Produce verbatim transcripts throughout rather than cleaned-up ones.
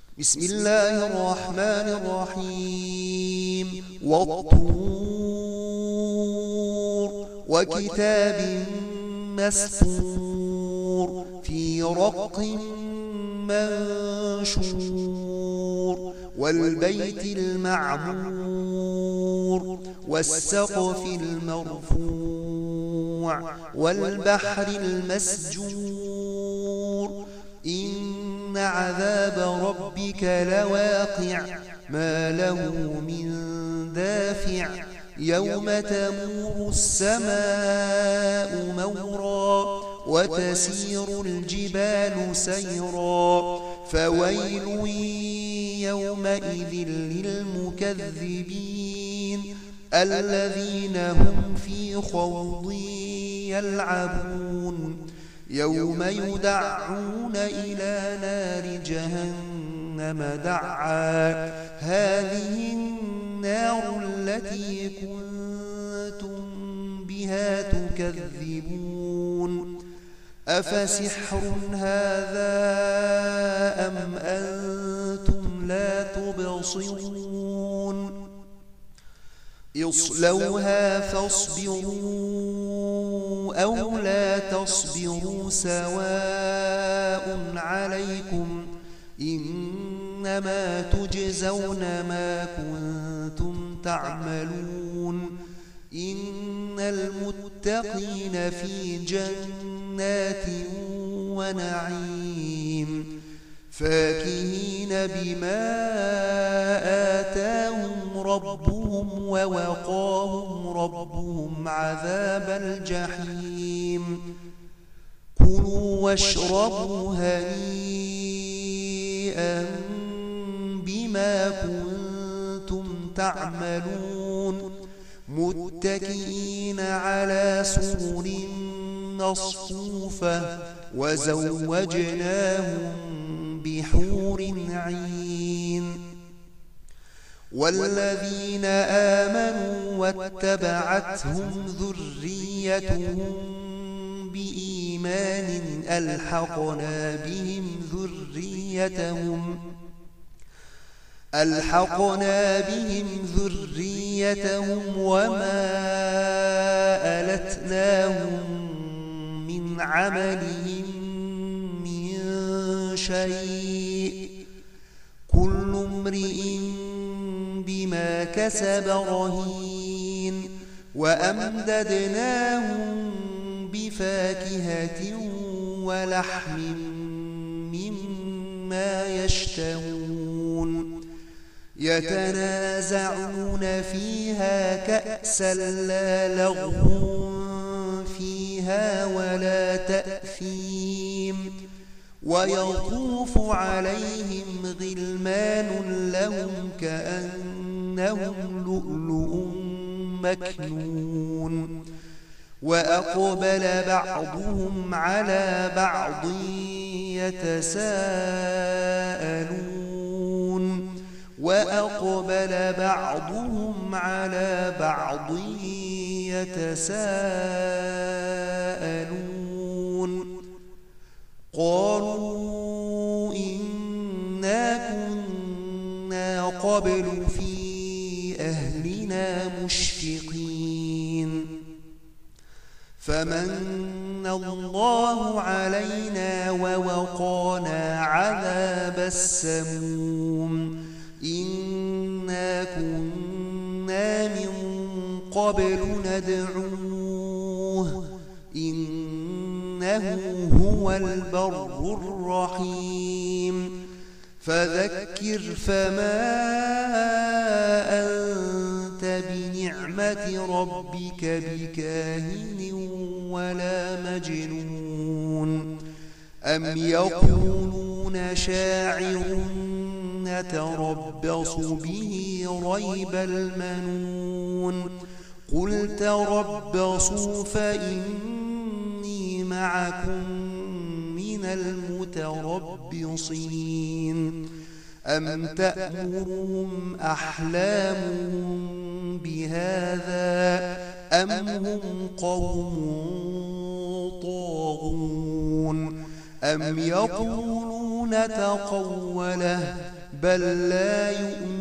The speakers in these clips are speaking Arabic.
بسم الله الرحمن الرحيم والطور وكتاب مسطور في رق منشور والبيت المعمور والسقف المرفوع والبحر المسجور إن عذاب ربك لواقع ما له من دافع يوم تمور السماء مورا وتسير الجبال سيرا فويل يومئذ للمكذبين الذين هم في خوض يلعبون يوم يدعون إلى نار جهنم دعا هذه النار التي كنتم بها تكذبون أفسحر هذا أم أنتم لا تبصرون اصلوها فاصبروا أو لا تصبروا سواء عليكم إنما تجزون ما كنتم تعملون إن المتقين في جنات ونعيم فاكهين بما آتاهم ربهم ووقاهم ربهم عذاب الجحيم كلوا واشربوا هنيئا بما كنتم تعملون متكئين على سرر مصفوفة وزوجناهم بحور عين والذين آمنوا واتبعتهم ذريتهم بإيمان ألحقنا بهم ذريتهم ألحقنا بهم ذريتهم وما ألتناهم من عملهم من شيء كل امرئ بما كسب رهين وأمددناهم بفاكهة ولحم مما يشتهون يتنازعون فيها كأسا لا لغو فيها ولا تأثيم ويطوف عليهم غلمان لهم كأنهم لؤلؤ مكنون وأقبل بعضهم على بعض يتساءلون وأقبل بعضهم على بعض يتساءلون قالوا إنا كنا قبل في أهلنا مشفقين فمن الله علينا ووقانا عذاب السموم إنا كنا من قبل ندعوه إنه هو البر الرحيم فذكر فما أنت بنعمة ربك بكاهن ولا مجنون أم يقولون شاعر نتربص به ريب المنون قل تربصوا فإني معكم من المتربصين أم تأمرهم أحلامهم بهذا أم هم قوم طاغون أم يقولون تقوله بل لا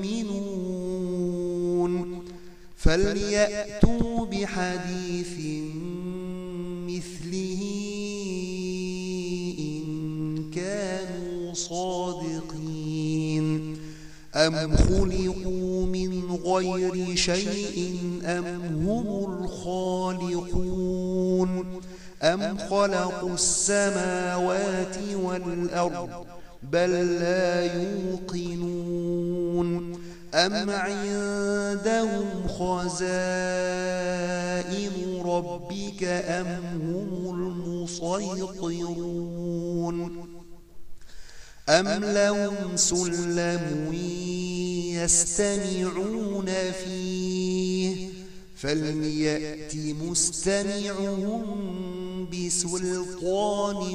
يؤمنون فليأتوا بحديث مثله إن كانوا صادقين أم خلقوا من غير شيء أم هم الخالقون أم خلقوا السماوات والأرض بل لا يوقنون أم عندهم خزائن ربك أم هم المسيطرون أم لهم سلم يستمعون فيه فليأت مستمعهم بسلطان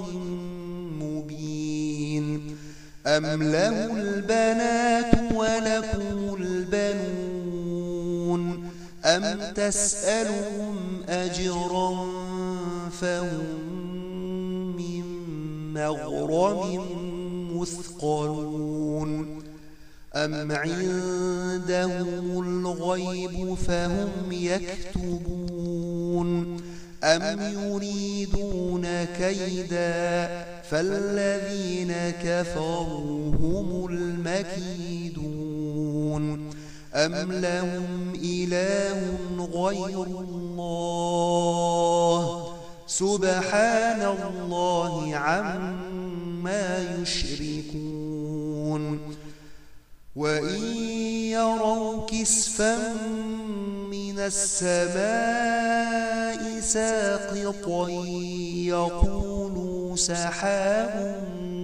مبين أم له البنات ولكم البنون أم تسألهم أجرا فهم من مغرم مثقلون أم عندهم الغيب فهم يكتبون أم يريدون كيدا فالذين كفروا هم المكيدون أم لهم إله غير الله سبحان الله عما يشركون وإن يروا كسفا من السماء ساقطا يقولوا سحاب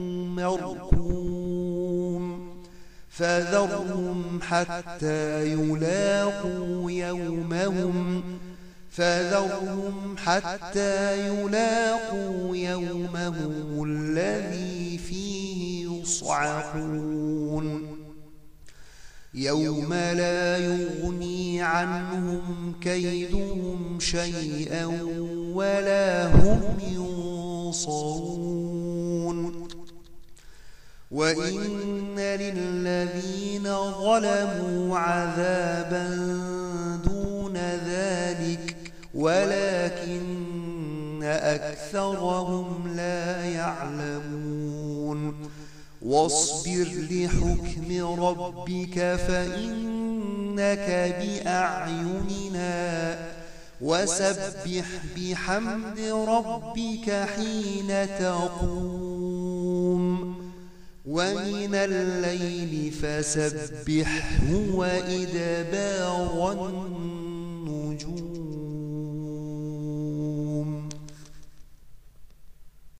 مركوم فذرهم حتى يلاقوا يومهم فذرهم حتى يلاقوا يومهم الذي فيه يصعقون يوم لا يغني عنهم كيدهم شيئا ولا هم ينصرون وإن للذين ظلموا عذابا دون ذلك ولكن أكثرهم لا يعلمون واصبر لحكم ربك فإنك بأعيننا وسبح بحمد ربك حين تقوم ومن الليل فسبحه وإدبار